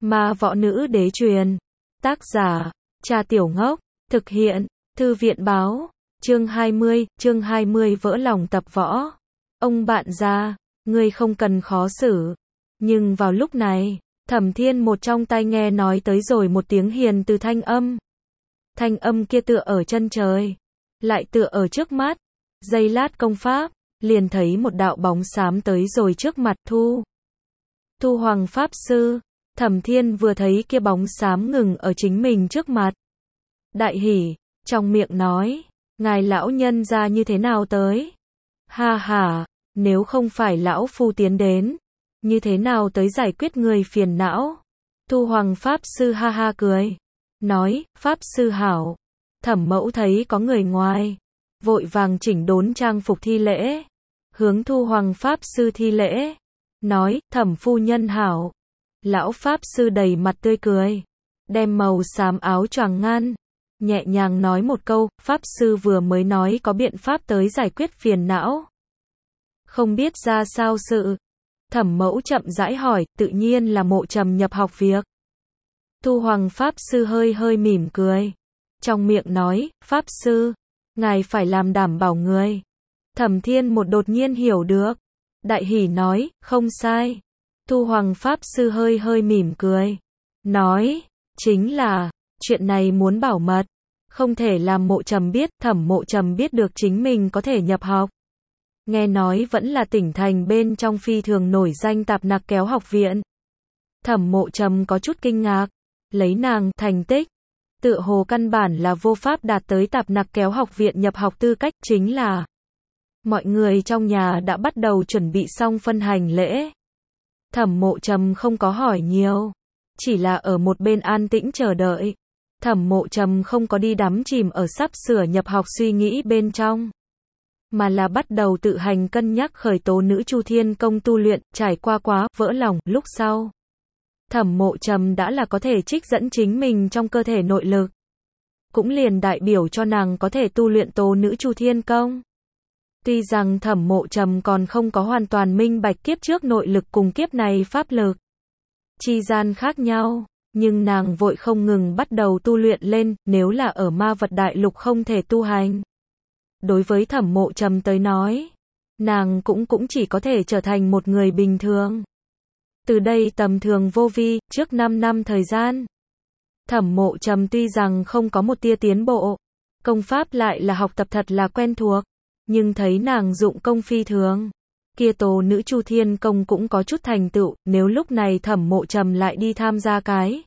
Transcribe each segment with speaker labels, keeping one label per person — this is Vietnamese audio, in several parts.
Speaker 1: Ma võ nữ đế truyền. Tác giả, Trà Tiểu Ngốc. Thực hiện, Thư viện báo. Chương 20 vỡ lòng tập võ. Ông bạn già, ngươi không cần khó xử. Nhưng vào lúc này, Thẩm Thiên một trong tai nghe nói tới rồi một tiếng hiền từ thanh âm. Thanh âm kia tựa ở chân trời, lại tựa ở trước mắt. Giây lát công pháp, liền thấy một đạo bóng xám tới rồi trước mặt Thu Hoàng Pháp Sư. Thẩm Thiên vừa thấy kia bóng xám ngừng ở chính mình trước mặt. Đại hỉ, trong miệng nói, ngài lão nhân ra như thế nào tới? Ha ha, nếu không phải lão phu tiến đến, như thế nào tới giải quyết người phiền não? Thu Hoàng Pháp Sư ha ha cười, nói, Pháp Sư hảo. Thẩm Mẫu thấy có người ngoài, vội vàng chỉnh đốn trang phục thi lễ, hướng Thu Hoàng Pháp Sư thi lễ, nói, Thẩm phu nhân hảo. Lão Pháp Sư đầy mặt tươi cười, đem màu xám áo choàng ngăn, nhẹ nhàng nói một câu, Pháp Sư vừa mới nói có biện pháp tới giải quyết phiền não. Không biết ra sao sự. Thẩm Mẫu chậm rãi hỏi, tự nhiên là Mộ Trầm nhập học việc. Thu Hoàng Pháp Sư hơi mỉm cười, trong miệng nói, Pháp Sư, ngài phải làm đảm bảo người. Thẩm Thiên một đột nhiên hiểu được, đại hỉ nói, không sai. Thu Hoàng Pháp Sư hơi mỉm cười, nói, chính là, chuyện này muốn bảo mật, không thể làm Mộ Trầm biết. Thẩm Mộ Trầm biết được chính mình có thể nhập học. Nghe nói vẫn là tỉnh thành bên trong phi thường nổi danh Tạp Nặc Kéo học viện. Thẩm Mộ Trầm có chút kinh ngạc, lấy nàng thành tích, tựa hồ căn bản là vô pháp đạt tới Tạp Nặc Kéo học viện nhập học tư cách. Chính là, mọi người trong nhà đã bắt đầu chuẩn bị xong phân hành lễ. Thẩm Mộ Trầm không có hỏi nhiều, chỉ là ở một bên an tĩnh chờ đợi. Thẩm Mộ Trầm không có đi đắm chìm ở sắp sửa nhập học suy nghĩ bên trong, mà là bắt đầu tự hành cân nhắc khởi tố nữ Chu Thiên Công tu luyện. Trải qua quá vỡ lòng lúc sau, Thẩm Mộ Trầm đã là có thể trích dẫn chính mình trong cơ thể nội lực, cũng liền đại biểu cho nàng có thể tu luyện tố nữ Chu Thiên Công. Tuy rằng Thẩm Mộ Trầm còn không có hoàn toàn minh bạch kiếp trước nội lực cùng kiếp này pháp lực chi gian khác nhau, nhưng nàng vội không ngừng bắt đầu tu luyện lên. Nếu là ở ma vật đại lục không thể tu hành, đối với Thẩm Mộ Trầm tới nói, nàng cũng chỉ có thể trở thành một người bình thường. Từ đây tầm thường vô vi, trước 5 năm thời gian, Thẩm Mộ Trầm tuy rằng không có một tia tiến bộ, công pháp lại là học tập thật là quen thuộc, nhưng thấy nàng dụng công phi thường, kia tố nữ Chu Thiên Công cũng có chút thành tựu. Nếu lúc này Thẩm Mộ Trầm lại đi tham gia cái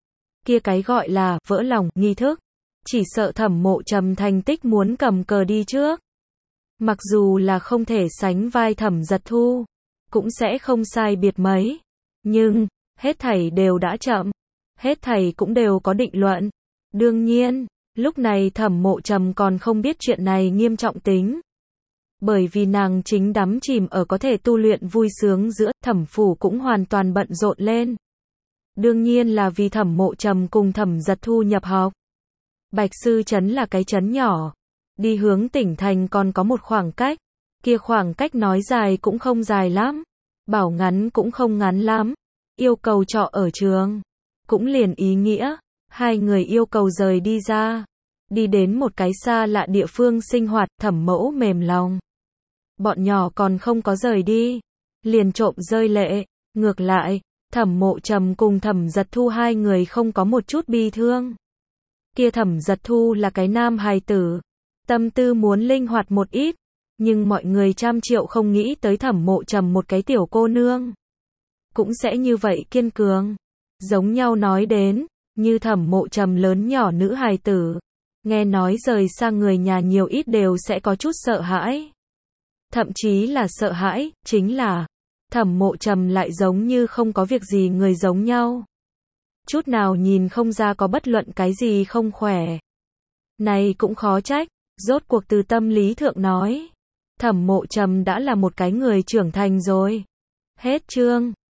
Speaker 1: gọi là vỡ lòng nghi thức, chỉ sợ Thẩm Mộ Trầm thành tích muốn cầm cờ đi trước. Mặc dù là không thể sánh vai Thẩm Giật Thu, cũng sẽ không sai biệt mấy, nhưng hết thảy đều đã chậm, hết thảy cũng đều có định luận. Đương nhiên, lúc này Thẩm Mộ Trầm còn không biết chuyện này nghiêm trọng tính, bởi vì nàng chính đắm chìm ở có thể tu luyện vui sướng giữa. Thẩm phủ cũng hoàn toàn bận rộn lên, đương nhiên là vì Thẩm Mộ Trầm cùng Thẩm Giật Thu nhập học. Bạch Sư Trấn là cái trấn nhỏ, đi hướng tỉnh thành còn có một khoảng cách, kia khoảng cách nói dài cũng không dài lắm, bảo ngắn cũng không ngắn lắm. Yêu cầu trọ ở trường, cũng liền ý nghĩa, hai người yêu cầu rời đi ra, đi đến một cái xa lạ địa phương sinh hoạt. Thẩm Mẫu mềm lòng, bọn nhỏ còn không có rời đi, liền trộm rơi lệ. Ngược lại, Thẩm Mộ Trầm cùng Thẩm Giật Thu hai người không có một chút bi thương. Kia Thẩm Giật Thu là cái nam hài tử, tâm tư muốn linh hoạt một ít, nhưng mọi người trăm triệu không nghĩ tới Thẩm Mộ Trầm một cái tiểu cô nương cũng sẽ như vậy kiên cường. Giống nhau nói đến, như Thẩm Mộ Trầm lớn nhỏ nữ hài tử, nghe nói rời xa người nhà nhiều ít đều sẽ có chút sợ hãi. Thậm chí là sợ hãi, chính là Thẩm Mộ Trầm lại giống như không có việc gì người giống nhau, chút nào nhìn không ra có bất luận cái gì không khỏe. Này cũng khó trách, rốt cuộc từ tâm lý thượng nói, Thẩm Mộ Trầm đã là một cái người trưởng thành rồi. Hết chương.